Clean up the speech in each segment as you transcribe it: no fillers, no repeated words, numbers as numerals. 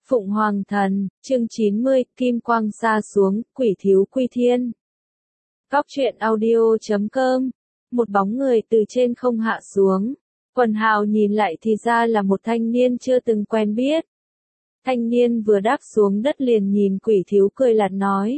Phụng Hoàng Thần, chương 90, Kim Quang sa xuống, quỷ thiếu quy thiên. Góc truyện audio.com. Một bóng người từ trên không hạ xuống. Quần hào nhìn lại thì ra là một thanh niên chưa từng quen biết. Thanh niên vừa đáp xuống đất liền nhìn quỷ thiếu cười lạt nói.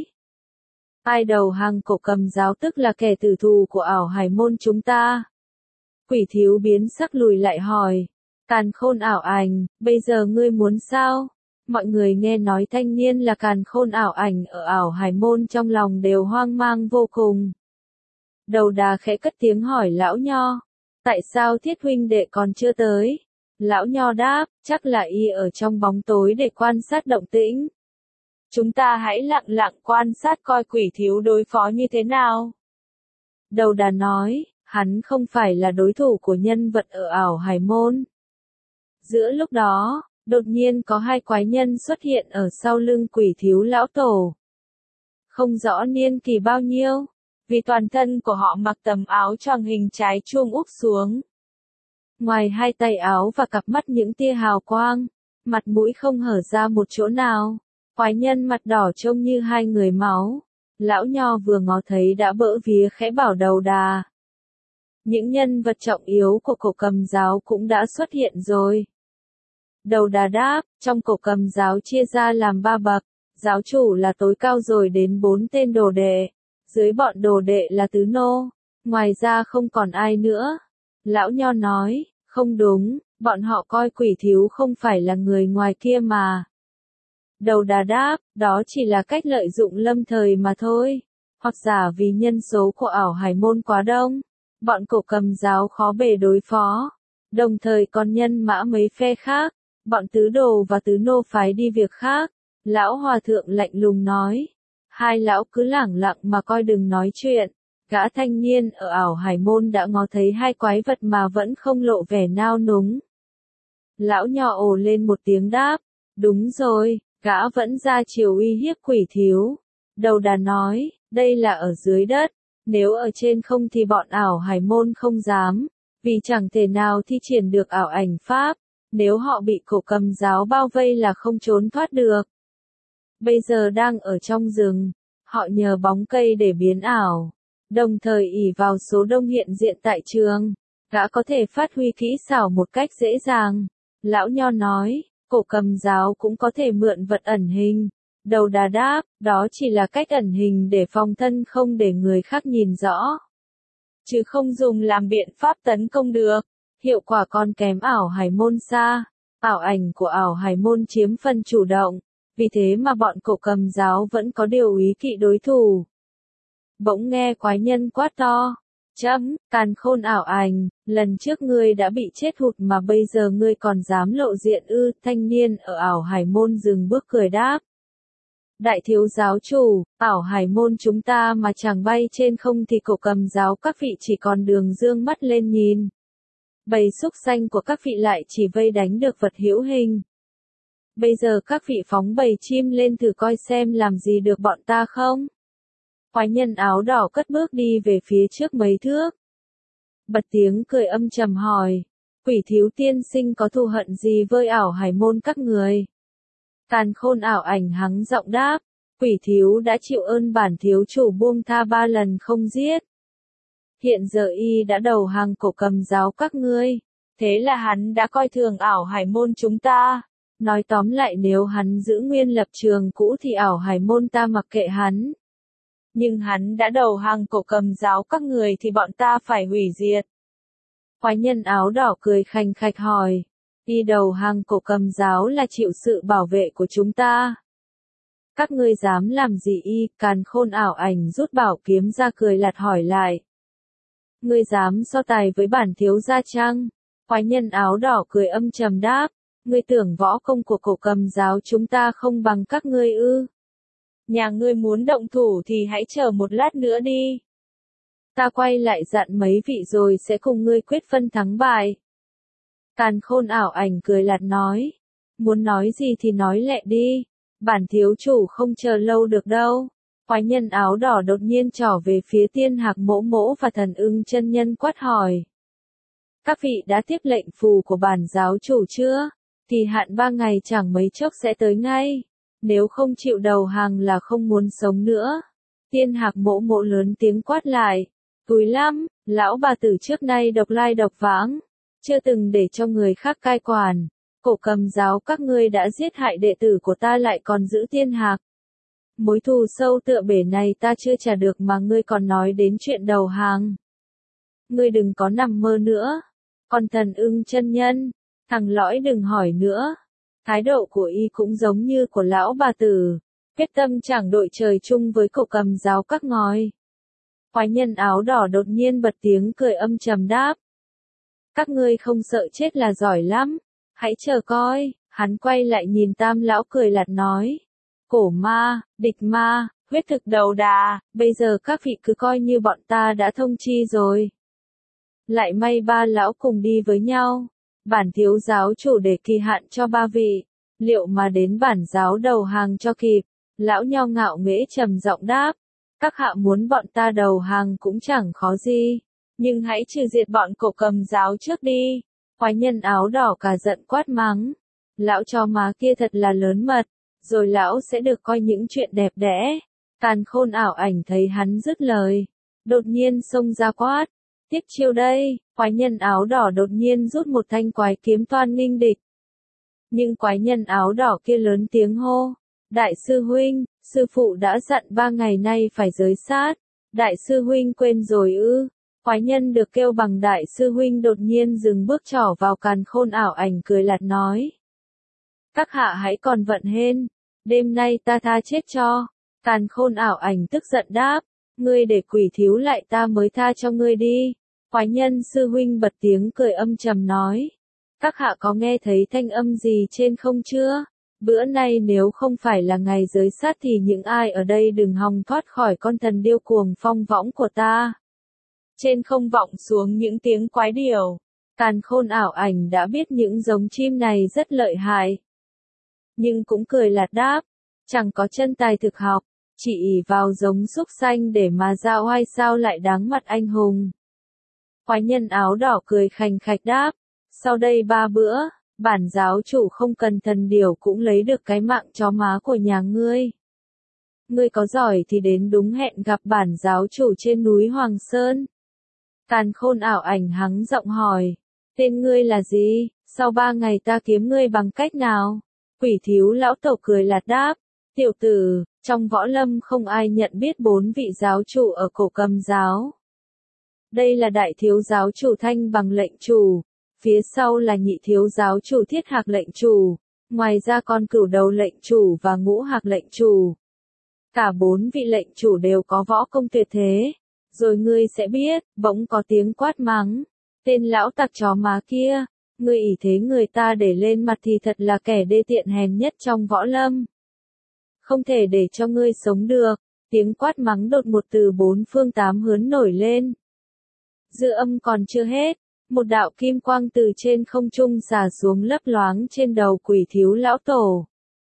Ai đầu hàng Cổ Cầm giáo tức là kẻ tử thù của ảo hải môn chúng ta. Quỷ thiếu biến sắc lùi lại hỏi. Càn Khôn ảo ảnh, bây giờ ngươi muốn sao? Mọi người nghe nói thanh niên là Càn Khôn ảo ảnh ở ảo hải môn trong lòng đều hoang mang vô cùng. Đầu đà khẽ cất tiếng hỏi lão nho. Tại sao Thiết huynh đệ còn chưa tới? Lão nho đáp, chắc là y ở trong bóng tối để quan sát động tĩnh. Chúng ta hãy lặng lặng quan sát coi quỷ thiếu đối phó như thế nào. Đầu đà nói, hắn không phải là đối thủ của nhân vật ở ảo hải môn. Giữa lúc đó, đột nhiên có hai quái nhân xuất hiện ở sau lưng quỷ thiếu lão tổ. Không rõ niên kỳ bao nhiêu, vì toàn thân của họ mặc tấm áo choàng hình trái chuông úp xuống. Ngoài hai tay áo và cặp mắt những tia hào quang, mặt mũi không hở ra một chỗ nào, quái nhân mặt đỏ trông như hai người máu. Lão nho vừa ngó thấy đã bỡ vía khẽ bảo đầu đà. Những nhân vật trọng yếu của Cổ Cầm giáo cũng đã xuất hiện rồi. Đầu đà đáp, trong Cổ Cầm giáo chia ra làm 3 bậc, giáo chủ là tối cao rồi đến 4 tên đồ đệ, dưới bọn đồ đệ là tứ nô, ngoài ra không còn ai nữa. Lão nho nói, không đúng, bọn họ coi quỷ thiếu không phải là người ngoài kia mà. Đầu đà đáp, đó chỉ là cách lợi dụng lâm thời mà thôi, hoặc giả vì nhân số của ảo hải môn quá đông, bọn Cổ Cầm giáo khó bề đối phó, đồng thời còn nhân mã mấy phe khác. Bọn tứ đồ và tứ nô phái đi việc khác. Lão hòa thượng lạnh lùng nói. Hai lão cứ lẳng lặng mà coi đừng nói chuyện. Gã thanh niên ở ảo hải môn đã ngó thấy hai quái vật mà vẫn không lộ vẻ nao núng. Lão nhỏ ồ lên một tiếng đáp. Đúng rồi, gã vẫn ra chiều uy hiếp quỷ thiếu. Đầu đà nói, đây là ở dưới đất. Nếu ở trên không thì bọn ảo hải môn không dám. Vì chẳng thể nào thi triển được ảo ảnh pháp. Nếu họ bị Cổ Cầm giáo bao vây là không trốn thoát được. Bây giờ đang ở trong rừng, họ nhờ bóng cây để biến ảo, đồng thời ỷ vào số đông hiện diện tại trường, gã có thể phát huy kỹ xảo một cách dễ dàng. Lão nho nói, Cổ Cầm giáo cũng có thể mượn vật ẩn hình. Đầu đà đáp, đó chỉ là cách ẩn hình để phòng thân không để người khác nhìn rõ, chứ không dùng làm biện pháp tấn công được. Hiệu quả còn kém ảo hải môn xa. Ảo ảnh của ảo hải môn chiếm phần chủ động, vì thế mà bọn Cổ Cầm giáo vẫn có điều ý kỵ đối thủ. Bỗng nghe quái nhân quát to. Càn Khôn ảo ảnh, lần trước ngươi đã bị chết hụt mà bây giờ ngươi còn dám lộ diện ư? Thanh niên ở ảo hải môn dừng bước cười đáp. Đại thiếu giáo chủ, ảo hải môn chúng ta mà chẳng bay trên không thì Cổ Cầm giáo các vị chỉ còn đường dương mắt lên nhìn. Bầy súc sanh của các vị lại chỉ vây đánh được vật hữu hình. Bây giờ các vị phóng bầy chim lên thử coi xem làm gì được bọn ta không? Quái nhân áo đỏ cất bước đi về phía trước mấy thước. Bật tiếng cười âm trầm hỏi. Quỷ thiếu tiên sinh có thù hận gì với ảo hải môn các người? Càn Khôn ảo ảnh hắng giọng đáp. Quỷ thiếu đã chịu ơn bản thiếu chủ buông tha 3 lần không giết. Hiện giờ y đã đầu hàng Cổ Cầm giáo các ngươi. Thế là hắn đã coi thường ảo hải môn chúng ta. Nói tóm lại nếu hắn giữ nguyên lập trường cũ thì ảo hải môn ta mặc kệ hắn. Nhưng hắn đã đầu hàng Cổ Cầm giáo các người thì bọn ta phải hủy diệt. Quái nhân áo đỏ cười khành khạch hỏi. Y đầu hàng Cổ Cầm giáo là chịu sự bảo vệ của chúng ta. Các ngươi dám làm gì y? Càn Khôn ảo ảnh rút bảo kiếm ra cười lạt hỏi lại. Ngươi dám so tài với bản thiếu gia chăng? Quái nhân áo đỏ cười âm trầm đáp. Ngươi tưởng võ công của Cổ Cầm giáo chúng ta không bằng các ngươi ư? Nhà ngươi muốn động thủ thì hãy chờ một lát nữa đi. Ta quay lại dặn mấy vị rồi sẽ cùng ngươi quyết phân thắng bại. Càn Khôn ảo ảnh cười lạt nói. Muốn nói gì thì nói lẹ đi. Bản thiếu chủ không chờ lâu được đâu. Quái nhân áo đỏ đột nhiên trỏ về phía Tiên Hạc Mỗ Mỗ và Thần Ưng chân nhân quát hỏi. Các vị đã tiếp lệnh phù của bản giáo chủ chưa? Kỳ hạn 3 ngày chẳng mấy chốc sẽ tới ngay. Nếu không chịu đầu hàng là không muốn sống nữa. Tiên Hạc Mỗ Mỗ lớn tiếng quát lại. Cúi lắm, lão bà tử trước nay độc lai độc vãng. Chưa từng để cho người khác cai quản. Cổ Cầm giáo các ngươi đã giết hại đệ tử của ta lại còn giữ Tiên Hạc. Mối thù sâu tựa bể này ta chưa trả được mà ngươi còn nói đến chuyện đầu hàng. Ngươi đừng có nằm mơ nữa. Còn Thần Ưng chân nhân, thằng lõi đừng hỏi nữa. Thái độ của y cũng giống như của lão bà tử. Quyết tâm chẳng đội trời chung với Cổ Cầm giáo các ngói. Quái nhân áo đỏ đột nhiên bật tiếng cười âm trầm đáp. Các ngươi không sợ chết là giỏi lắm. Hãy chờ coi. Hắn quay lại nhìn Tam lão cười lạt nói. Cổ ma, địch ma, huyết thực đầu đà, bây giờ các vị cứ coi như bọn ta đã thông chi rồi. Lại may ba lão cùng đi với nhau. Bản thiếu giáo chủ để kỳ hạn cho ba vị. Liệu mà đến bản giáo đầu hàng cho kịp? Lão nho ngạo nghễ trầm giọng đáp. Các hạ muốn bọn ta đầu hàng cũng chẳng khó gì. Nhưng hãy trừ diệt bọn Cổ Cầm giáo trước đi. Quái nhân áo đỏ cả giận quát mắng. Lão cho má kia thật là lớn mật. Rồi lão sẽ được coi những chuyện đẹp đẽ. Càn Khôn ảo ảnh thấy hắn dứt lời. Đột nhiên xông ra quát. Tiếp chiêu đây. Quái nhân áo đỏ đột nhiên rút một thanh quái kiếm toan nghênh địch. Nhưng quái nhân áo đỏ kia lớn tiếng hô. Đại sư huynh, sư phụ đã dặn 3 ngày nay phải giới sát. Đại sư huynh quên rồi ư? Quái nhân được kêu bằng đại sư huynh đột nhiên dừng bước trỏ vào Càn Khôn ảo ảnh cười lạt nói. Các hạ hãy còn vận hên. Đêm nay ta tha chết cho. Càn Khôn ảo ảnh tức giận đáp. Ngươi để quỷ thiếu lại ta mới tha cho ngươi đi. Quái nhân sư huynh bật tiếng cười âm trầm nói. Các hạ có nghe thấy thanh âm gì trên không chưa? Bữa nay nếu không phải là ngày giới sát thì những ai ở đây đừng hòng thoát khỏi con thần điêu cuồng phong võng của ta. Trên không vọng xuống những tiếng quái điểu. Càn Khôn ảo ảnh đã biết những giống chim này rất lợi hại. Nhưng cũng cười lạt đáp. Chẳng có chân tài thực học. Chỉ ỷ vào giống súc sanh để mà ra oai sao lại đáng mặt anh hùng. Quái nhân áo đỏ cười khành khạch đáp. Sau đây 3 bữa, bản giáo chủ không cần thần điểu cũng lấy được cái mạng chó má của nhà ngươi. Ngươi có giỏi thì đến đúng hẹn gặp bản giáo chủ trên núi Hoàng Sơn. Càn Khôn ảo ảnh hắng giọng hỏi. Tên ngươi là gì? Sau 3 ngày ta kiếm ngươi bằng cách nào? Quỷ thiếu lão tổ cười lạt đáp. Tiểu tử, trong võ lâm không ai nhận biết 4 vị giáo chủ ở Cổ Cầm giáo. Đây là đại thiếu giáo chủ Thanh Bằng lệnh chủ. Phía sau là nhị thiếu giáo chủ Thiết Hạc lệnh chủ. Ngoài ra còn Cửu Đầu lệnh chủ và Ngũ Hạc lệnh chủ. Cả 4 vị lệnh chủ đều có võ công tuyệt thế. Rồi ngươi sẽ biết, bỗng có tiếng quát mắng. Tên lão tặc chó má kia, ngươi ỷ thế người ta để lên mặt thì thật là kẻ đê tiện hèn nhất trong võ lâm. Không thể để cho ngươi sống được. Tiếng quát mắng đột một từ 4 phương 8 hướng nổi lên. Dư âm còn chưa hết. Một đạo kim quang từ trên không trung xả xuống lấp loáng trên đầu quỷ thiếu lão tổ.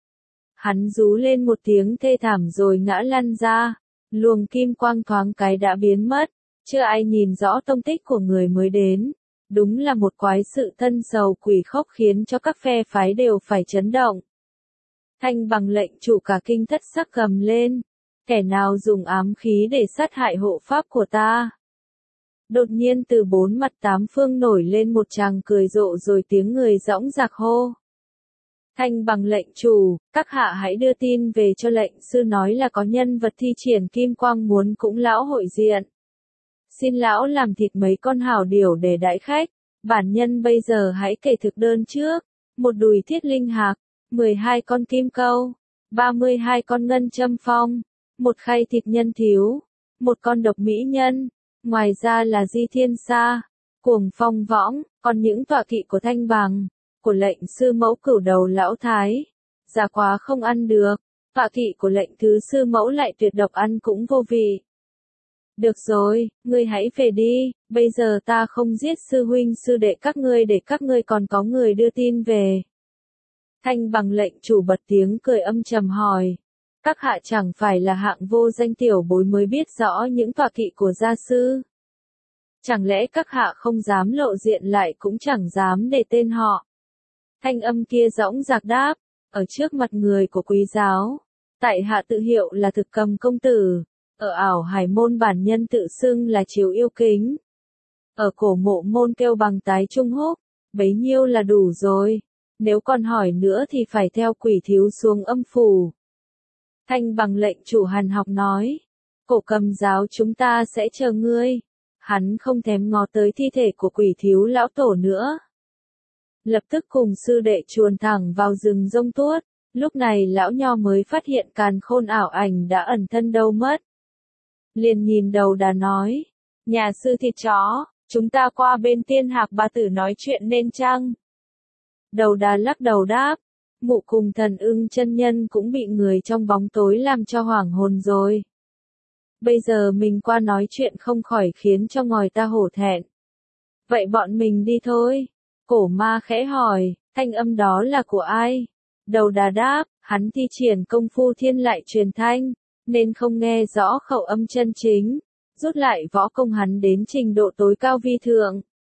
Hắn rú lên một tiếng thê thảm rồi ngã lăn ra. Luồng kim quang thoáng cái đã biến mất. Chưa ai nhìn rõ tông tích của người mới đến. Đúng là một quái sự thân sầu quỷ khốc khiến cho các phe phái đều phải chấn động. Thanh Bằng lệnh chủ cả kinh thất sắc gầm lên. Kẻ nào dùng ám khí để sát hại hộ pháp của ta? Đột nhiên từ 4 mặt 8 phương nổi lên một tràng cười rộ rồi tiếng người dõng dạc hô. Thanh Bằng lệnh chủ, các hạ hãy đưa tin về cho lệnh sư nói là có nhân vật thi triển kim quang muốn cũng lão hội diện. Xin lão làm thịt mấy con hào điểu để đãi khách. Bản nhân bây giờ hãy kể thực đơn trước. Một đùi thiết linh hạc, 12 con kim câu, 32 con ngân châm phong, một khay thịt nhân thiếu, một con độc mỹ nhân. Ngoài ra là Di Thiên Sa, Cuồng Phong Võng, còn những tọa kỵ của Thanh Bằng, của lệnh sư mẫu Cửu Đầu lão thái. Già quá không ăn được, tọa kỵ của lệnh thứ sư mẫu lại tuyệt độc ăn cũng vô vị. Được rồi, ngươi hãy về đi, bây giờ ta không giết sư huynh sư đệ các ngươi để các ngươi còn có người đưa tin về. Thanh Bằng lệnh chủ bật tiếng cười âm trầm hỏi. Các hạ chẳng phải là hạng vô danh tiểu bối mới biết rõ những tọa kỵ của gia sư. Chẳng lẽ các hạ không dám lộ diện lại cũng chẳng dám để tên họ. Thanh âm kia dõng dạc đáp, ở trước mặt người của quý giáo. Tại hạ tự hiệu là Thực Cầm công tử. Ở ảo hải môn bản nhân tự xưng là Chiếu Yêu Kính. Ở cổ mộ môn kêu bằng Tái Trung Húc. Bấy nhiêu là đủ rồi. Nếu còn hỏi nữa thì phải theo quỷ thiếu xuống âm phủ. Thanh bằng lệnh chủ Hàn Học nói. Cổ Cầm giáo chúng ta sẽ chờ ngươi. Hắn không thèm ngó tới thi thể của quỷ thiếu lão tổ nữa. Lập tức cùng sư đệ chuồn thẳng vào rừng rông tuốt. Lúc này lão nho mới phát hiện càn khôn ảo ảnh đã ẩn thân đâu mất. Liền nhìn Đầu Đà nói. Nhà sư thịt chó, chúng ta qua bên Tiên Hạc Bà Tử nói chuyện nên chăng? Đầu Đà lắc đầu đáp. Mụ cùng Thần Ưng chân nhân cũng bị người trong bóng tối làm cho hoảng hồn rồi. Bây giờ mình qua nói chuyện không khỏi khiến cho ngòi ta hổ thẹn. Vậy bọn mình đi thôi. Cổ ma khẽ hỏi, thanh âm đó là của ai? Đầu Đà đáp, hắn thi triển công phu thiên lại truyền thanh, nên không nghe rõ khẩu âm chân chính. Rút lại võ công hắn đến trình độ tối cao vi thượng.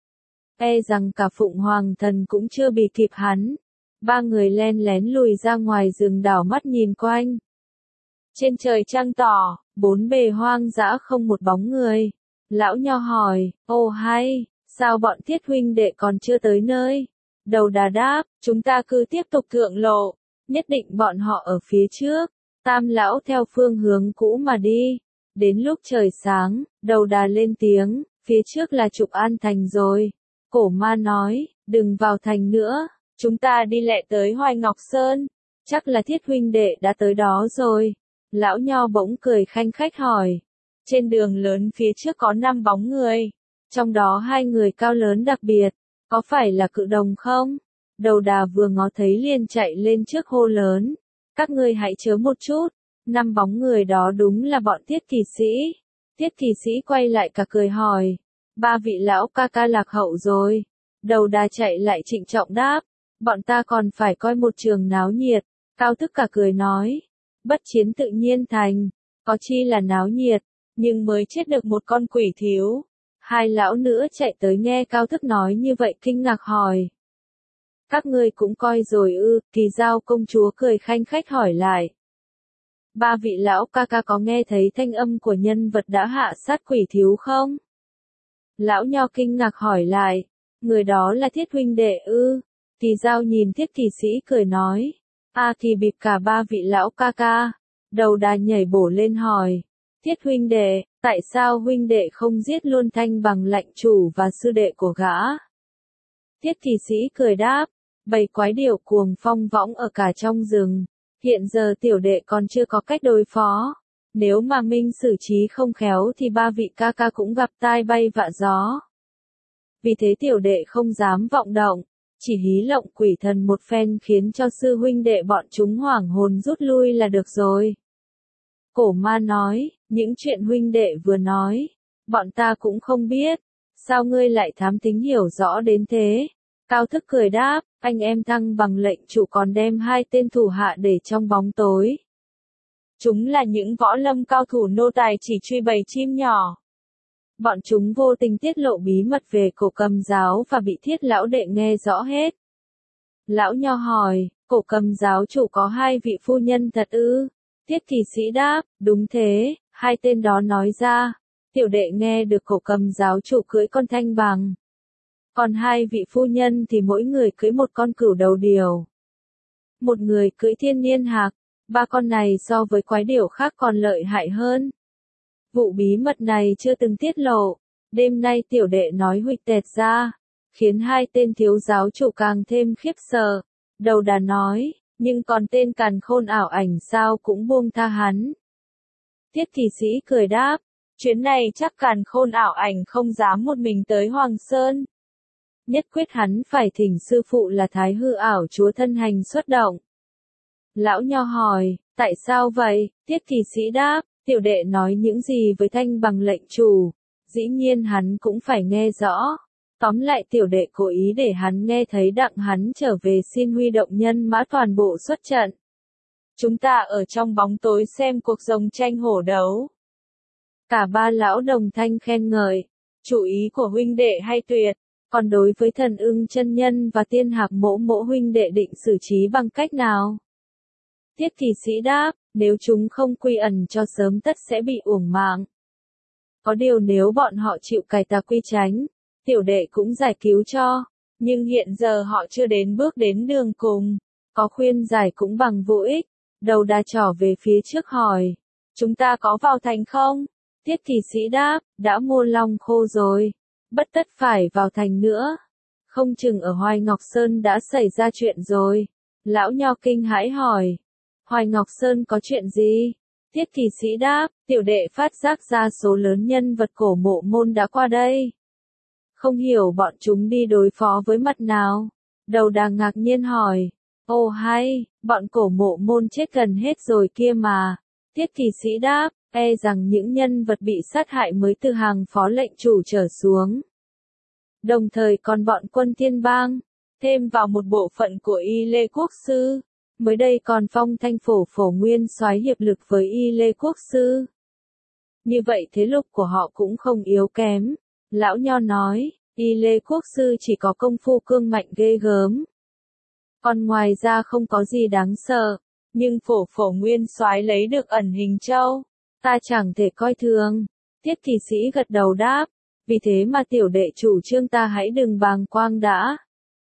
E rằng cả Phụng Hoàng Thần cũng chưa bị kịp hắn. Ba người len lén lùi ra ngoài rừng đảo mắt nhìn quanh. Trên trời trăng tỏ, bốn bề hoang dã không một bóng người. Lão nho hỏi, ô hay, sao bọn Thiết huynh đệ còn chưa tới nơi? Đầu Đà đáp, chúng ta cứ tiếp tục thượng lộ, nhất định bọn họ ở phía trước. Tam lão theo phương hướng cũ mà đi. Đến lúc trời sáng, Đầu Đà lên tiếng, phía trước là Trục An Thành rồi. Cổ ma nói, đừng vào thành nữa, chúng ta đi lẹ tới Hoài Ngọc Sơn. Chắc là Thiết huynh đệ đã tới đó rồi. Lão nho bỗng cười khanh khách hỏi. Trên đường lớn phía trước có 5 bóng người. Trong đó 2 người cao lớn đặc biệt. Có phải là Cự Đồng không? Đầu Đà vừa ngó thấy liền chạy lên trước hô lớn. Các ngươi hãy chớ một chút. 5 bóng người đó đúng là bọn Tiết Kỳ Sĩ. Tiết Kỳ Sĩ quay lại cả cười hỏi. 3 vị lão ca ca lạc hậu rồi. Đầu Đà chạy lại trịnh trọng đáp. Bọn ta còn phải coi một trường náo nhiệt. Cao Thức cả cười nói. Bất chiến tự nhiên thành. Có chi là náo nhiệt. Nhưng mới chết được một con quỷ thiếu. 2 lão nữa chạy tới nghe Cao Thức nói như vậy kinh ngạc hỏi. Các ngươi cũng coi rồi ư? Kỳ Giao công chúa cười khanh khách hỏi lại. 3 vị lão ca ca có nghe thấy thanh âm của nhân vật đã hạ sát quỷ thiếu không? Lão nho kinh ngạc hỏi lại. Người đó là Thiết huynh đệ ư? Kỳ Giao nhìn Thiết Kỳ Sĩ cười nói. Thì bịp cả 3 vị lão ca ca. Đầu Đà nhảy bổ lên hỏi. Thiết huynh đệ, tại sao huynh đệ không giết luôn Thanh Bằng lệnh chủ và sư đệ của gã? Thiết Kỳ Sĩ cười đáp. Bầy quái điểu cuồng phong võng ở cả trong rừng. Hiện giờ tiểu đệ còn chưa có cách đối phó. Nếu mà minh xử trí không khéo thì 3 vị ca ca cũng gặp tai bay vạ gió. Vì thế tiểu đệ không dám vọng động. Chỉ hí lộng quỷ thần một phen khiến cho sư huynh đệ bọn chúng hoảng hồn rút lui là được rồi. Cổ ma nói, những chuyện huynh đệ vừa nói, bọn ta cũng không biết. Sao ngươi lại thám thính hiểu rõ đến thế? Cao Thức cười đáp, anh em Thăng bằng lệnh chủ còn đem 2 tên thủ hạ để trong bóng tối. Chúng là những võ lâm cao thủ nô tài chỉ truy bầy chim nhỏ. Bọn chúng vô tình tiết lộ bí mật về Cổ Cầm giáo và bị Thiết lão đệ nghe rõ hết. Lão nho hỏi, Cổ Cầm giáo chủ có 2 vị phu nhân thật ư? Thiết Kỳ Sĩ đáp, đúng thế, 2 tên đó nói ra. Tiểu đệ nghe được Cổ Cầm giáo chủ cưỡi con Thanh Bằng. Còn 2 vị phu nhân thì mỗi người cưỡi một con cửu đầu điểu. Một người cưỡi Thiên Niên Hạc. 3 con này so với quái điểu khác còn lợi hại hơn. Vụ bí mật này chưa từng tiết lộ. Đêm nay tiểu đệ nói huỵch tẹt ra. Khiến 2 tên thiếu giáo chủ càng thêm khiếp sợ. Đầu Đà nói, nhưng còn tên Càn Khôn ảo ảnh sao cũng buông tha hắn. Thiết Kỳ Sĩ cười đáp, chuyến này chắc Càn Khôn ảo ảnh không dám một mình tới Hoàng Sơn. Nhất quyết hắn phải thỉnh sư phụ là Thái Hư ảo chúa thân hành xuất động. Lão nho hỏi, tại sao vậy? Thiết Kỳ Sĩ đáp, tiểu đệ nói những gì với Thanh Bằng lệnh chủ, dĩ nhiên hắn cũng phải nghe rõ. Tóm lại tiểu đệ cố ý để hắn nghe thấy đặng hắn trở về xin huy động nhân mã toàn bộ xuất trận. Chúng ta ở trong bóng tối xem cuộc rồng tranh hổ đấu. Cả 3 lão đồng thanh khen ngợi, chủ ý của huynh đệ hay tuyệt, Còn đối với Thần Ưng chân nhân và Tiên Hạc mỗ mỗ huynh đệ định xử trí bằng cách nào? Tiết Kỳ Sĩ đáp, nếu chúng không quy ẩn cho sớm tất sẽ bị uổng mạng. Có điều nếu bọn họ chịu cải tà quy chánh, tiểu đệ cũng giải cứu cho, nhưng hiện giờ họ chưa đến bước đến đường cùng, có khuyên giải cũng bằng vô ích. Đầu Đà trỏ về phía trước hỏi, chúng ta có vào thành không? Tiết Kỳ Sĩ đáp, đã mua long khô rồi, bất tất phải vào thành nữa. Không chừng ở Hoài Ngọc Sơn đã xảy ra chuyện rồi. Lão Nho kinh hãi hỏi, Hoài Ngọc Sơn có chuyện gì? Tiết Kỳ Sĩ đáp, tiểu đệ phát giác ra số lớn nhân vật cổ mộ môn đã qua đây. Không hiểu bọn chúng đi đối phó với mặt nào. Đầu Đà ngạc nhiên hỏi, ồ hay, bọn cổ mộ môn chết gần hết rồi kia mà. Tiết Kỳ Sĩ đáp, e rằng những nhân vật bị sát hại mới từ hàng phó lệnh chủ trở xuống. Đồng thời còn bọn quân Thiên Bang, thêm vào một bộ phận của Y Lê Quốc Sư. Mới đây còn phong thanh phổ nguyên soái hiệp lực với Y Lê Quốc Sư. Như vậy thế lực của họ cũng không yếu kém. Lão Nho nói, Y Lê Quốc Sư chỉ có công phu cương mạnh ghê gớm. Còn ngoài ra không có gì đáng sợ. Nhưng phổ nguyên soái lấy được ẩn hình châu, ta chẳng thể coi thường. Tiết Kỳ Sĩ gật đầu đáp, vì thế mà tiểu đệ chủ trương ta hãy đừng bàng quang đã.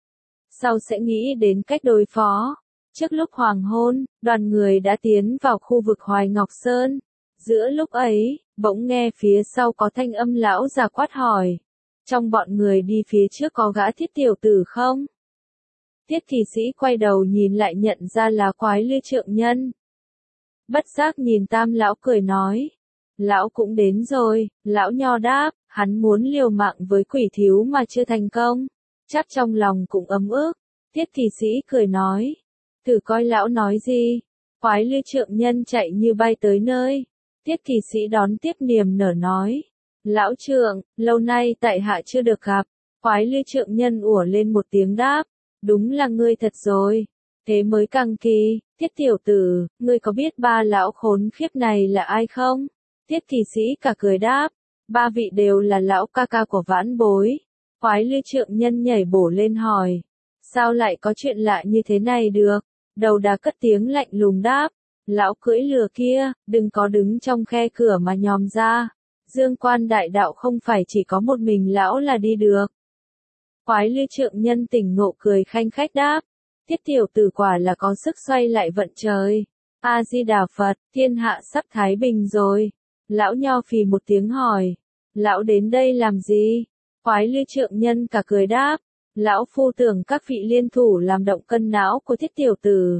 Sau sẽ nghĩ đến cách đối phó. Trước lúc hoàng hôn, đoàn người đã tiến vào khu vực Hoài Ngọc Sơn. Giữa lúc ấy, bỗng nghe phía sau có thanh âm lão già quát hỏi. Trong bọn người đi phía trước có gã Thiết tiểu tử không? Tiết Kỳ Sĩ quay đầu nhìn lại nhận ra là Quái Lư Trượng Nhân. Bất giác nhìn Tam lão cười nói. Lão cũng đến rồi, lão Nho đáp, hắn muốn liều mạng với quỷ thiếu mà chưa thành công. Chắc trong lòng cũng ấm ức. Tiết Kỳ Sĩ cười nói. Thử coi lão nói gì. Quái Lư Trượng Nhân chạy như bay tới nơi. Tiết Kỳ Sĩ đón tiếp niềm nở nói. Lão Trượng, lâu nay tại hạ chưa được gặp. Quái Lư Trượng Nhân ủa lên một tiếng đáp. Đúng là ngươi thật rồi. Thế mới càng kỳ. Tiết tiểu tử, ngươi có biết ba lão khốn khiếp này là ai không? Tiết Kỳ Sĩ cả cười đáp. Ba vị đều là lão ca ca của vãn bối. Quái Lư Trượng Nhân nhảy bổ lên hỏi. Sao lại có chuyện lạ như thế này được? Đầu Đà cất tiếng lạnh lùng đáp. Lão cưỡi lừa kia, đừng có đứng trong khe cửa mà nhòm ra. Dương quan đại đạo không phải chỉ có một mình lão là đi được. Quái Lư Trượng Nhân tỉnh ngộ cười khanh khách đáp. Tiết tiểu tử quả là có sức xoay lại vận trời. A-di-đà Phật, thiên hạ sắp thái bình rồi. Lão Nho phì một tiếng hỏi. Lão đến đây làm gì? Quái Lư Trượng Nhân cả cười đáp. Lão phu tưởng các vị liên thủ làm động cân não của Thiết tiểu tử.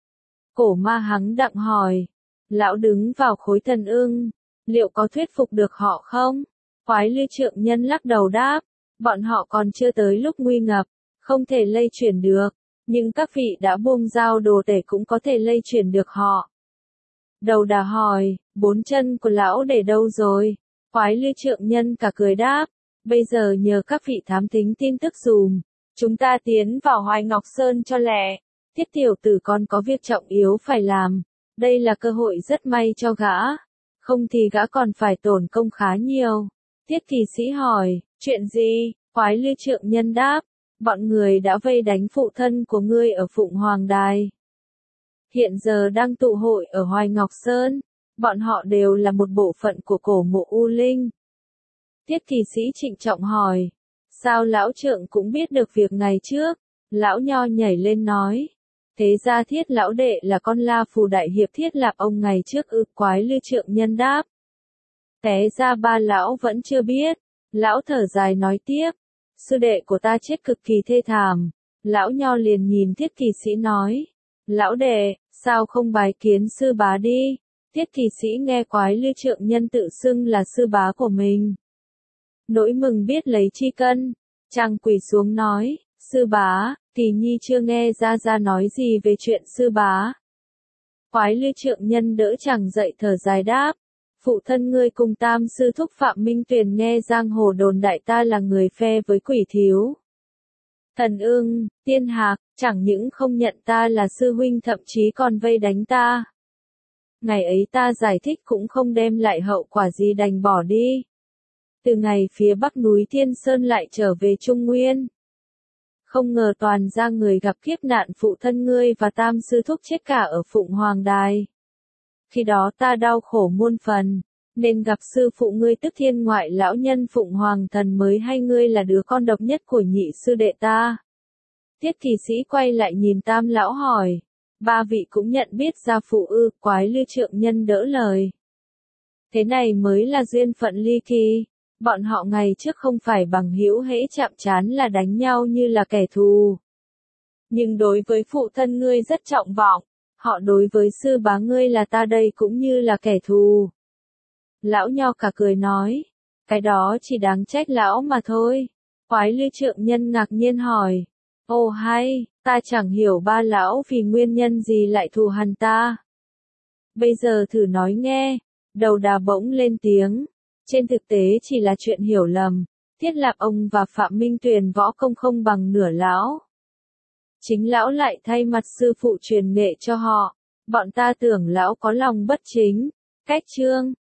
Cổ Ma Hắng đặng hỏi. Lão đứng vào khối Thần Ưng. Liệu có thuyết phục được họ không? Quái Lư Trượng Nhân lắc đầu đáp. Bọn họ còn chưa tới lúc nguy ngập. Không thể lây chuyển được. Nhưng các vị đã buông dao đồ tể cũng có thể lây chuyển được họ. Đầu Đà hỏi. Bốn chân của lão để đâu rồi? Quái Lư Trượng Nhân cả cười đáp. Bây giờ nhờ các vị thám thính tin tức dùm. Chúng ta tiến vào Hoài Ngọc Sơn cho lẹ. Tiết tiểu tử còn có việc trọng yếu phải làm. Đây là cơ hội rất may cho gã. Không thì gã còn phải tổn công khá nhiều. Tiết Kỳ Sĩ hỏi, chuyện gì? Quái Lư Trượng Nhân đáp. Bọn người đã vây đánh phụ thân của ngươi ở Phụng Hoàng Đài. Hiện giờ đang tụ hội ở Hoài Ngọc Sơn. Bọn họ đều là một bộ phận của cổ mộ U Linh. Tiết Kỳ Sĩ trịnh trọng hỏi. Sao lão trượng cũng biết được việc ngày trước? Lão Nho nhảy lên nói. Thế ra Thiết lão đệ là con La Phù đại hiệp Thiết Lạp ông ngày trước ư? Quái Lư Trượng Nhân đáp. Té ra ba lão vẫn chưa biết. Lão thở dài nói tiếp. Sư đệ của ta chết cực kỳ thê thảm. Lão Nho liền nhìn Thiết Kỳ Sĩ nói. Lão đệ, sao không bái kiến sư bá đi? Thiết Kỳ Sĩ nghe Quái Lư Trượng Nhân tự xưng là sư bá của mình. Nỗi mừng biết lấy chi cân. Chàng quỳ xuống nói. Sư bá, Kỳ Nhi chưa nghe ra nói gì về chuyện sư bá. Quái Lư Trượng Nhân đỡ chàng dậy thở dài đáp. Phụ thân ngươi cùng tam sư thúc Phạm Minh Tuyền nghe giang hồ đồn đại ta là người phe với quỷ thiếu. Thần Ưng, Tiên Hạc, chẳng những không nhận ta là sư huynh thậm chí còn vây đánh ta. Ngày ấy ta giải thích cũng không đem lại hậu quả gì đành bỏ đi. Từ ngày phía bắc núi Thiên Sơn lại trở về Trung Nguyên. Không ngờ toàn ra người gặp kiếp nạn phụ thân ngươi và tam sư thúc chết cả ở Phụng Hoàng Đài. Khi đó ta đau khổ muôn phần, nên gặp sư phụ ngươi tức thiên ngoại lão nhân Phụng Hoàng Thần mới hay ngươi là đứa con độc nhất của nhị sư đệ ta. Tiết Kỳ Sĩ quay lại nhìn tam lão hỏi, ba vị cũng nhận biết gia phụ ư? Quái Lư Trượng Nhân đỡ lời. Thế này mới là duyên phận ly kỳ, bọn họ ngày trước không phải bằng hữu, hễ chạm trán là đánh nhau như là kẻ thù. Nhưng đối với phụ thân ngươi rất trọng vọng, họ đối với sư bá ngươi là ta đây cũng như là kẻ thù. Lão Nho cả cười nói, cái đó chỉ đáng trách lão mà thôi. Quái Lư Trượng Nhân ngạc nhiên hỏi, ồ hay, ta chẳng hiểu ba lão vì nguyên nhân gì lại thù hằn ta. Bây giờ thử nói nghe. Đầu đà bỗng lên tiếng, trên thực tế chỉ là chuyện hiểu lầm, Thiết Lạp ông và Phạm Minh Tuyền võ công không bằng nửa lão. Chính lão lại thay mặt sư phụ truyền nghệ cho họ, bọn ta tưởng lão có lòng bất chính. Cách chương